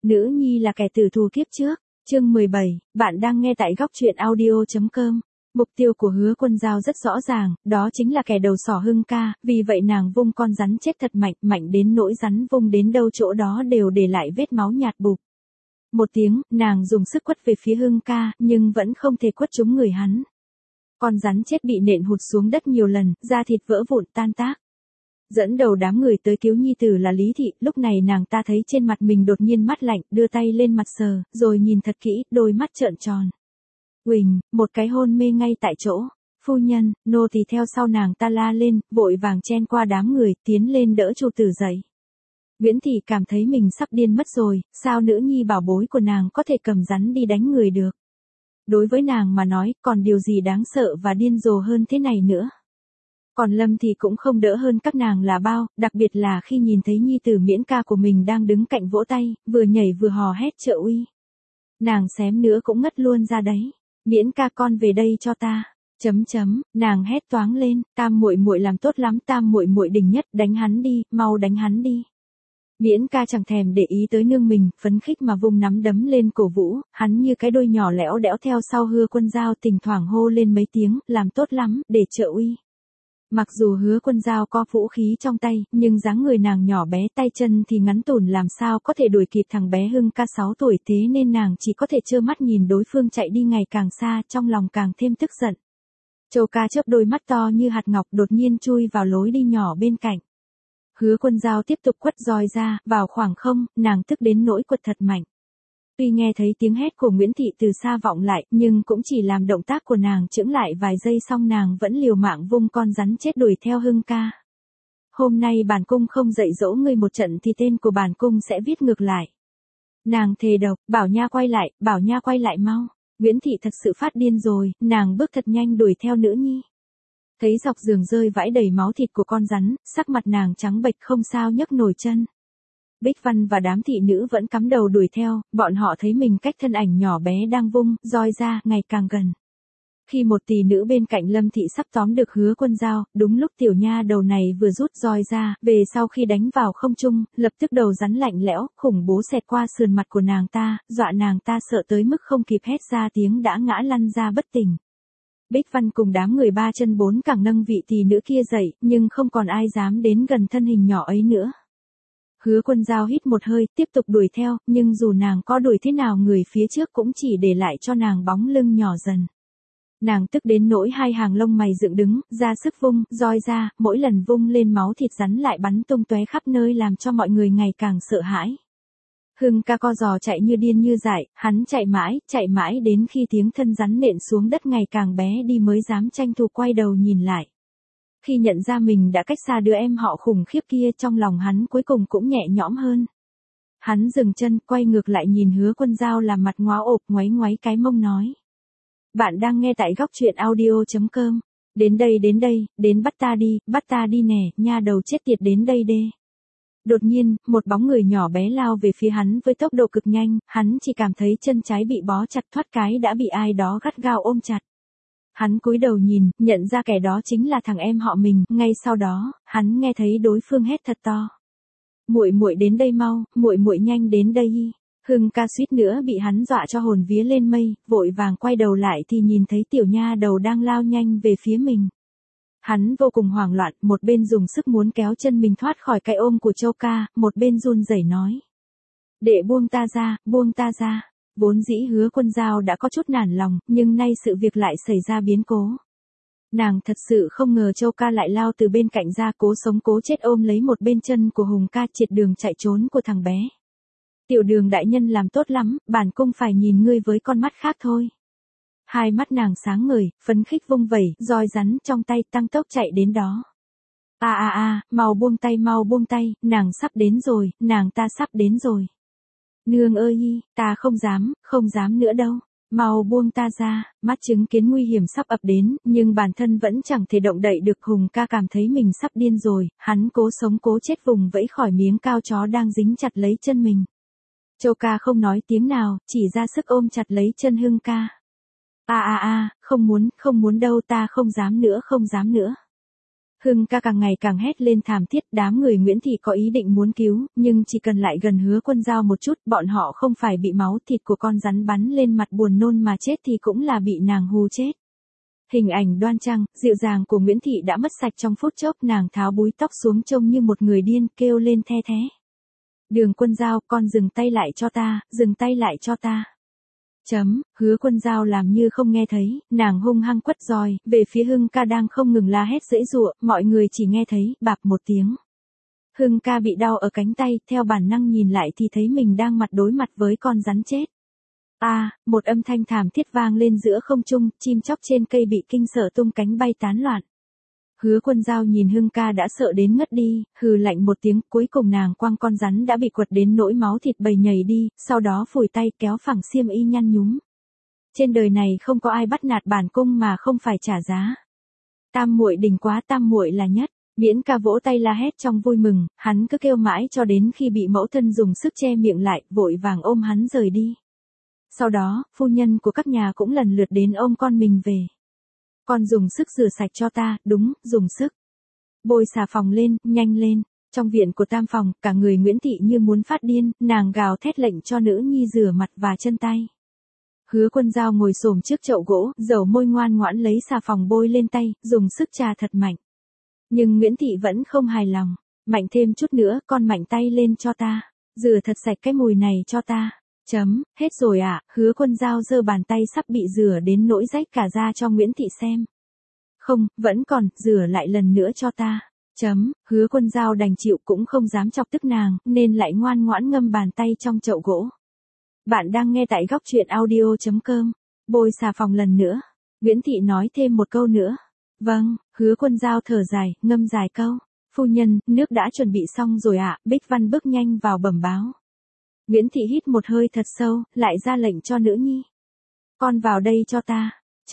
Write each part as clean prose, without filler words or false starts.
Nữ nhi là kẻ tử thù kiếp trước. Chương 17, bạn đang nghe tại góc truyện audio.com. Mục tiêu của Hứa Quân Dao rất rõ ràng, đó chính là kẻ đầu sỏ Hưng ca, vì vậy nàng vung con rắn chết thật mạnh, mạnh đến nỗi rắn vung đến đâu chỗ đó đều để lại vết máu nhạt bục. Một tiếng, nàng dùng sức quất về phía Hưng ca, nhưng vẫn không thể quất trúng người hắn. Con rắn chết bị nện hụt xuống đất nhiều lần, da thịt vỡ vụn tan tác. Dẫn đầu đám người tới cứu nhi tử là Lý Thị, lúc này nàng ta thấy trên mặt mình đột nhiên mát lạnh, đưa tay lên mặt sờ, rồi nhìn thật kỹ, đôi mắt trợn tròn. Quỳnh, một cái hôn mê ngay tại chỗ. Phu nhân, nô tỳ theo sau nàng ta la lên, vội vàng chen qua đám người, tiến lên đỡ Chu Tử dậy. Nguyễn Thị cảm thấy mình sắp điên mất rồi, sao nữ nhi bảo bối của nàng có thể cầm rắn đi đánh người được. Đối với nàng mà nói, còn điều gì đáng sợ và điên rồ hơn thế này nữa. Còn Lâm thì cũng không đỡ hơn các nàng là bao, đặc biệt là khi nhìn thấy nhi tử Miễn ca của mình đang đứng cạnh vỗ tay, vừa nhảy vừa hò hét trợ uy. Nàng xém nữa cũng ngất luôn ra đấy. Miễn ca con về đây cho ta. Nàng hét toáng lên, Tam muội muội làm tốt lắm, Tam muội muội đỉnh nhất, đánh hắn đi, mau đánh hắn đi. Miễn ca chẳng thèm để ý tới nương mình, phấn khích mà vung nắm đấm lên cổ vũ, hắn như cái đôi nhỏ lẽo đẽo theo sau Hứa Quân Dao thỉnh thoảng hô lên mấy tiếng, làm tốt lắm, để trợ uy. Mặc dù Hứa Quân Dao có vũ khí trong tay, nhưng dáng người nàng nhỏ bé tay chân thì ngắn tủn làm sao có thể đuổi kịp thằng bé Hưng ca 6 tuổi, thế nên nàng chỉ có thể trơ mắt nhìn đối phương chạy đi ngày càng xa, trong lòng càng thêm tức giận. Châu ca chớp đôi mắt to như hạt ngọc đột nhiên chui vào lối đi nhỏ bên cạnh. Hứa Quân Dao tiếp tục quất roi ra, vào khoảng không, nàng tức đến nỗi quật thật mạnh. Tuy nghe thấy tiếng hét của Nguyễn Thị từ xa vọng lại, nhưng cũng chỉ làm động tác của nàng chững lại vài giây xong nàng vẫn liều mạng vung con rắn chết đuổi theo Hưng ca. Hôm nay bản cung không dạy dỗ ngươi một trận thì tên của bản cung sẽ viết ngược lại. Nàng thề độc, bảo nha quay lại mau. Nguyễn Thị thật sự phát điên rồi, nàng bước thật nhanh đuổi theo nữ nhi. Thấy dọc giường rơi vãi đầy máu thịt của con rắn, sắc mặt nàng trắng bệch không sao nhấc nổi chân. Bích Văn và đám thị nữ vẫn cắm đầu đuổi theo, bọn họ thấy mình cách thân ảnh nhỏ bé đang vung roi ra ngày càng gần. Khi một tỷ nữ bên cạnh Lâm Thị sắp tóm được Hứa Quân Dao, đúng lúc tiểu nha đầu này vừa rút roi ra, về sau khi đánh vào không trung, lập tức đầu rắn lạnh lẽo, khủng bố xẹt qua sườn mặt của nàng ta, dọa nàng ta sợ tới mức không kịp hét ra tiếng đã ngã lăn ra bất tỉnh. Bích Văn cùng đám người ba chân bốn cẳng nâng vị tỷ nữ kia dậy, nhưng không còn ai dám đến gần thân hình nhỏ ấy nữa. Hứa Quân Dao hít một hơi, tiếp tục đuổi theo, nhưng dù nàng có đuổi thế nào người phía trước cũng chỉ để lại cho nàng bóng lưng nhỏ dần. Nàng tức đến nỗi hai hàng lông mày dựng đứng, ra sức vung, roi ra, mỗi lần vung lên máu thịt rắn lại bắn tung tóe khắp nơi làm cho mọi người ngày càng sợ hãi. Hưng ca co giò chạy như điên như dại, hắn chạy mãi đến khi tiếng thân rắn nện xuống đất ngày càng bé đi mới dám tranh thủ quay đầu nhìn lại. Khi nhận ra mình đã cách xa đứa em họ khủng khiếp kia trong lòng hắn cuối cùng cũng nhẹ nhõm hơn. Hắn dừng chân, quay ngược lại nhìn Hứa Quân Dao làm mặt ngó ộp ngoáy ngoáy cái mông nói. Bạn đang nghe tại góc truyện audio.com. Đến đây, đến bắt ta đi nè, nha đầu chết tiệt đến đây đê. Đột nhiên, một bóng người nhỏ bé lao về phía hắn với tốc độ cực nhanh, hắn chỉ cảm thấy chân trái bị bó chặt thoát cái đã bị ai đó gắt gao ôm chặt. Hắn cúi đầu nhìn, nhận ra kẻ đó chính là thằng em họ mình, ngay sau đó, hắn nghe thấy đối phương hét thật to. Muội muội đến đây mau, muội muội nhanh đến đây. Hưng ca suýt nữa bị hắn dọa cho hồn vía lên mây, vội vàng quay đầu lại thì nhìn thấy tiểu nha đầu đang lao nhanh về phía mình. Hắn vô cùng hoảng loạn, một bên dùng sức muốn kéo chân mình thoát khỏi cái ôm của Châu ca, một bên run rẩy nói. Đệ buông ta ra. Vốn dĩ Hứa Quân Dao đã có chút nản lòng, nhưng nay sự việc lại xảy ra biến cố. Nàng thật sự không ngờ Châu ca lại lao từ bên cạnh ra cố sống cố chết ôm lấy một bên chân của Hùng ca triệt đường chạy trốn của thằng bé. Tiểu Đường đại nhân làm tốt lắm, bản cung phải nhìn ngươi với con mắt khác thôi. Hai mắt nàng sáng ngời, phấn khích vung vẩy, roi rắn trong tay tăng tốc chạy đến đó. Mau buông tay, nàng ta sắp đến rồi. Nương ơi, ta không dám nữa đâu. Mau buông ta ra, mắt chứng kiến nguy hiểm sắp ập đến, nhưng bản thân vẫn chẳng thể động đậy được. Hùng ca cảm thấy mình sắp điên rồi, hắn cố sống cố chết vùng vẫy khỏi miếng cao chó đang dính chặt lấy chân mình. Châu ca không nói tiếng nào, chỉ ra sức ôm chặt lấy chân Hưng ca. Không muốn đâu, ta không dám nữa. Hưng ca càng ngày càng hét lên thảm thiết, đám người Nguyễn Thị có ý định muốn cứu, nhưng chỉ cần lại gần Hứa Quân Dao một chút, bọn họ không phải bị máu thịt của con rắn bắn lên mặt buồn nôn mà chết thì cũng là bị nàng hù chết. Hình ảnh đoan trang, dịu dàng của Nguyễn Thị đã mất sạch trong phút chốc, nàng tháo búi tóc xuống trông như một người điên, kêu lên the thé. Đường Quân Dao, con dừng tay lại cho ta, dừng tay lại cho ta. Hứa Quân Dao làm như không nghe thấy, nàng hung hăng quất roi, về phía Hưng ca đang không ngừng la hét giãy giụa, mọi người chỉ nghe thấy, bạp một tiếng. Hưng ca bị đau ở cánh tay, theo bản năng nhìn lại thì thấy mình đang mặt đối mặt với con rắn chết. Một âm thanh thảm thiết vang lên giữa không trung, chim chóc trên cây bị kinh sợ tung cánh bay tán loạn. Hứa Quân Dao nhìn Hưng ca đã sợ đến ngất đi, hừ lạnh một tiếng, cuối cùng nàng quăng con rắn đã bị quật đến nỗi máu thịt bầy nhầy đi, sau đó phủi tay kéo phẳng xiêm y nhăn nhúm. Trên đời này không có ai bắt nạt bản cung mà không phải trả giá. Tam muội đỉnh quá, tam muội là nhất. Miễn ca vỗ tay la hét trong vui mừng, hắn cứ kêu mãi cho đến khi bị mẫu thân dùng sức che miệng lại, vội vàng ôm hắn rời đi. Sau đó, phu nhân của các nhà cũng lần lượt đến ôm con mình về. Con dùng sức rửa sạch cho ta, đúng, dùng sức. Bôi xà phòng lên, nhanh lên. Trong viện của tam phòng, cả người Nguyễn Thị như muốn phát điên, nàng gào thét lệnh cho nữ nhi rửa mặt và chân tay. Hứa Quân Dao ngồi xổm trước chậu gỗ, dầu môi ngoan ngoãn lấy xà phòng bôi lên tay, dùng sức chà thật mạnh. Nhưng Nguyễn Thị vẫn không hài lòng. Mạnh thêm chút nữa, con mạnh tay lên cho ta. Rửa thật sạch cái mùi này cho ta. Hết rồi ạ, Hứa Quân Dao giơ bàn tay sắp bị rửa đến nỗi rách cả da cho Nguyễn Thị xem. Không, vẫn còn, rửa lại lần nữa cho ta. Hứa Quân Dao đành chịu, cũng không dám chọc tức nàng, nên lại ngoan ngoãn ngâm bàn tay trong chậu gỗ. Bạn đang nghe tại góc truyện audio.com. Bôi xà phòng lần nữa. Nguyễn Thị nói thêm một câu nữa. Vâng, Hứa Quân Dao thở dài, ngâm dài câu. Phu nhân, nước đã chuẩn bị xong rồi ạ. Bích Văn bước nhanh vào bẩm báo. Nguyễn Thị hít một hơi thật sâu, lại ra lệnh cho nữ nhi. Con vào đây cho ta.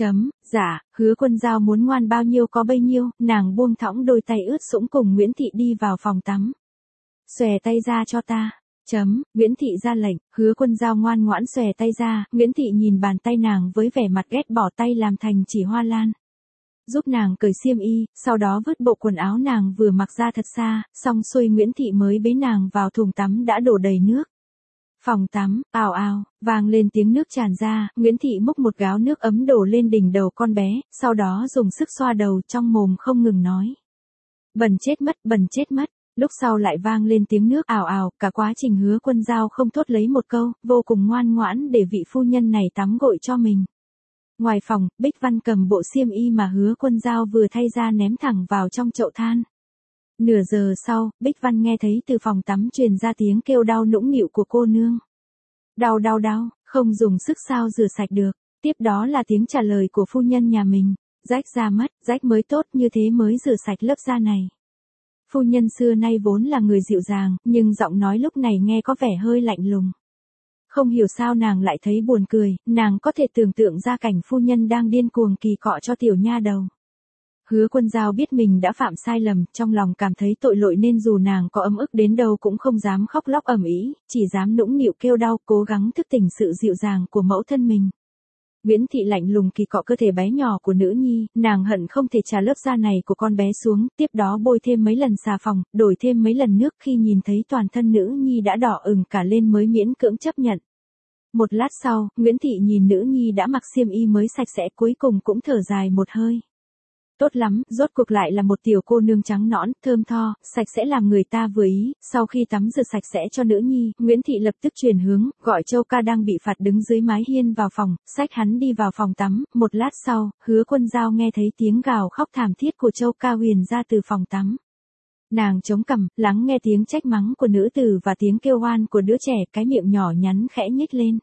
Dạ, Hứa Quân Dao muốn ngoan bao nhiêu có bấy nhiêu, nàng buông thõng đôi tay ướt sũng cùng Nguyễn Thị đi vào phòng tắm. Xòe tay ra cho ta. Nguyễn Thị ra lệnh, Hứa Quân Dao ngoan ngoãn xòe tay ra, Nguyễn Thị nhìn bàn tay nàng với vẻ mặt ghét bỏ tay làm thành chỉ hoa lan. Giúp nàng cởi xiêm y, sau đó vứt bộ quần áo nàng vừa mặc ra thật xa, xong xuôi Nguyễn Thị mới bế nàng vào thùng tắm đã đổ đầy nước. Phòng tắm, ào ào, vang lên tiếng nước tràn ra, Nguyễn Thị múc một gáo nước ấm đổ lên đỉnh đầu con bé, sau đó dùng sức xoa đầu trong mồm không ngừng nói. Bẩn chết mất, bẩn chết mất. Lúc sau lại vang lên tiếng nước ào ào, cả quá trình Hứa Quân Dao không thốt lấy một câu, vô cùng ngoan ngoãn để vị phu nhân này tắm gội cho mình. Ngoài phòng, Bích Văn cầm bộ xiêm y mà Hứa Quân Dao vừa thay ra ném thẳng vào trong chậu than. Nửa giờ sau, Bích Văn nghe thấy từ phòng tắm truyền ra tiếng kêu đau nũng nịu của cô nương. Đau đau đau, không dùng sức sao rửa sạch được. Tiếp đó là tiếng trả lời của phu nhân nhà mình. Rách da mất, rách mới tốt, như thế mới rửa sạch lớp da này. Phu nhân xưa nay vốn là người dịu dàng, nhưng giọng nói lúc này nghe có vẻ hơi lạnh lùng. Không hiểu sao nàng lại thấy buồn cười, nàng có thể tưởng tượng ra cảnh phu nhân đang điên cuồng kỳ cọ cho tiểu nha đầu. Hứa Quân Dao biết mình đã phạm sai lầm, trong lòng cảm thấy tội lỗi nên dù nàng có ấm ức đến đâu cũng không dám khóc lóc ầm ĩ, chỉ dám nũng nịu kêu đau, cố gắng thức tỉnh sự dịu dàng của mẫu thân mình. Nguyễn Thị lạnh lùng kỳ cọ cơ thể bé nhỏ của nữ nhi, nàng hận không thể trà lớp da này của con bé xuống, tiếp đó bôi thêm mấy lần xà phòng, đổi thêm mấy lần nước, khi nhìn thấy toàn thân nữ nhi đã đỏ ửng cả lên mới miễn cưỡng chấp nhận. Một lát sau, Nguyễn Thị nhìn nữ nhi đã mặc xiêm y mới sạch sẽ, cuối cùng cũng thở dài một hơi. Tốt lắm, rốt cuộc lại là một tiểu cô nương trắng nõn, thơm tho, sạch sẽ làm người ta vừa ý. Sau khi tắm rửa sạch sẽ cho nữ nhi, Nguyễn Thị lập tức chuyển hướng, gọi Châu Ca đang bị phạt đứng dưới mái hiên vào phòng, xách hắn đi vào phòng tắm. Một lát sau, Hứa Quân Dao nghe thấy tiếng gào khóc thảm thiết của Châu Ca huyền ra từ phòng tắm. Nàng chống cằm, lắng nghe tiếng trách mắng của nữ tử và tiếng kêu oan của đứa trẻ, cái miệng nhỏ nhắn khẽ nhếch lên.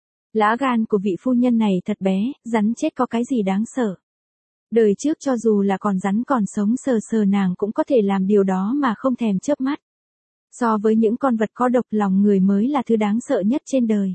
Lá gan của vị phu nhân này thật bé, rắn chết có cái gì đáng sợ. Đời trước cho dù là con rắn còn sống sờ sờ nàng cũng có thể làm điều đó mà không thèm chớp mắt. So với những con vật có độc, lòng người mới là thứ đáng sợ nhất trên đời.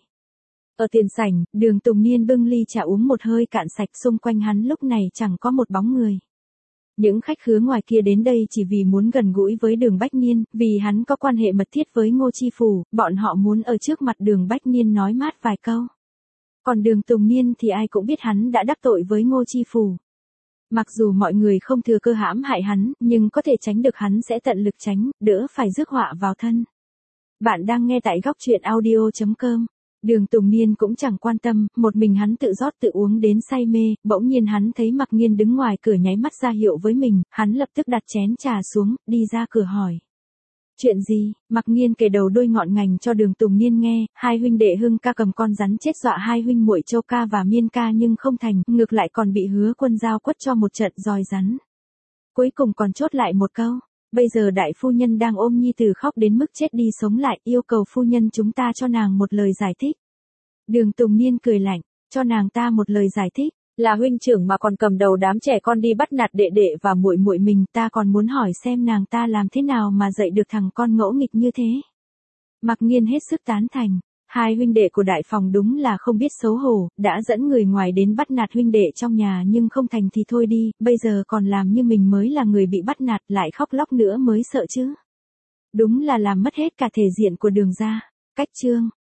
Ở tiền sảnh, Đường Tùng Niên bưng ly trà uống một hơi cạn sạch, xung quanh hắn lúc này chẳng có một bóng người. Những khách khứa ngoài kia đến đây chỉ vì muốn gần gũi với Đường Bách Niên, vì hắn có quan hệ mật thiết với Ngô Chi Phủ, bọn họ muốn ở trước mặt Đường Bách Niên nói mát vài câu. Còn Đường Tùng Niên thì ai cũng biết hắn đã đắc tội với Ngô Chi Phủ. Mặc dù mọi người không thừa cơ hãm hại hắn, nhưng có thể tránh được hắn sẽ tận lực tránh, đỡ phải rước họa vào thân. Bạn đang nghe tại góc truyện audio.com. Đường Tùng Niên cũng chẳng quan tâm, một mình hắn tự rót tự uống đến say mê, bỗng nhiên hắn thấy Mặc Nghiên đứng ngoài cửa nháy mắt ra hiệu với mình, hắn lập tức đặt chén trà xuống, đi ra cửa hỏi. Chuyện gì? Mặc Nghiên kể đầu đuôi ngọn ngành cho Đường Tùng Niên nghe, hai huynh đệ Hưng ca cầm con rắn chết dọa hai huynh muội Châu ca và Miên ca nhưng không thành, ngược lại còn bị Hứa Quân Giao quất cho một trận roi rắn. Cuối cùng còn chốt lại một câu, bây giờ đại phu nhân đang ôm nhi tử khóc đến mức chết đi sống lại, yêu cầu phu nhân chúng ta cho nàng một lời giải thích. Đường Tùng Niên cười lạnh, cho nàng ta một lời giải thích, là huynh trưởng mà còn cầm đầu đám trẻ con đi bắt nạt đệ đệ và muội muội mình, ta còn muốn hỏi xem nàng ta làm thế nào mà dạy được thằng con ngỗ nghịch như thế. Mặc Nghiên hết sức tán thành, hai huynh đệ của đại phòng đúng là không biết xấu hổ, đã dẫn người ngoài đến bắt nạt huynh đệ trong nhà nhưng không thành thì thôi đi, bây giờ còn làm như mình mới là người bị bắt nạt, lại khóc lóc nữa mới sợ chứ. Đúng là làm mất hết cả thể diện của Đường gia. Cách chương